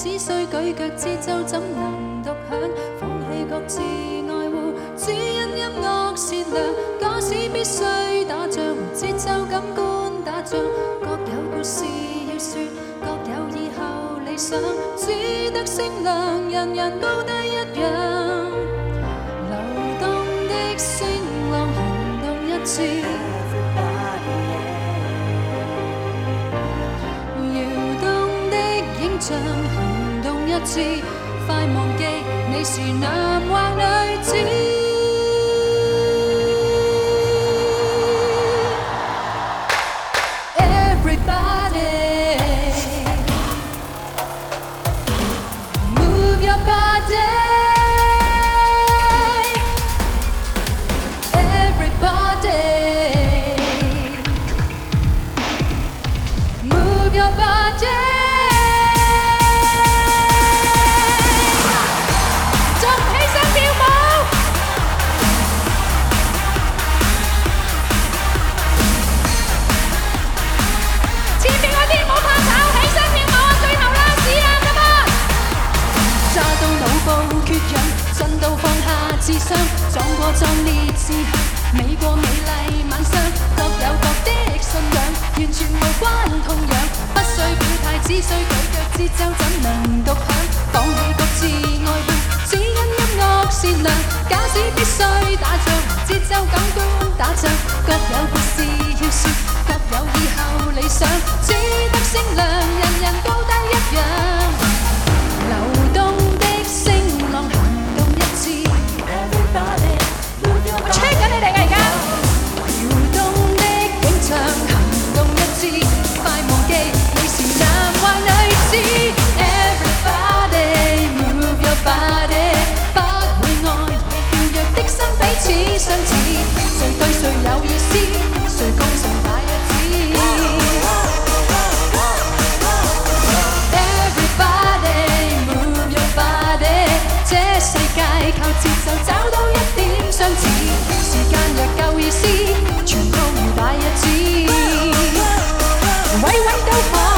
只需舉腳節奏怎能獨享？放棄各自愛護，只因音樂善良。假使必須打仗，節奏感官打仗，各有故事要說，各有以後理想。只得聲量，人人高低一樣。流動的聲浪，行動一致。像行動一致，快忘記你是男或女子。Everybody, move your body. Everybody, move your body.震到放下智商，撞過壯烈志向，美過美麗晚上，各有各的信仰，完全無關痛癢，不需表態，只需舉腳節奏怎能獨享？放棄各自愛護，只因音樂善良。假使必須打仗，節奏感官打仗，各有故事要說，各有以後理想。只得聲量，人人高低一樣。流動的聲浪，行動一致。我 check 緊你哋㗎而家。搖動的景象，行動一致，快忘記你是男或女子。Everybody move your body， 不會愛跳躍的心彼此相似，誰對誰有意思，誰共誰大日子。這世界靠節奏找到一點相似，時間若夠意思，全都如大日子，位位都可。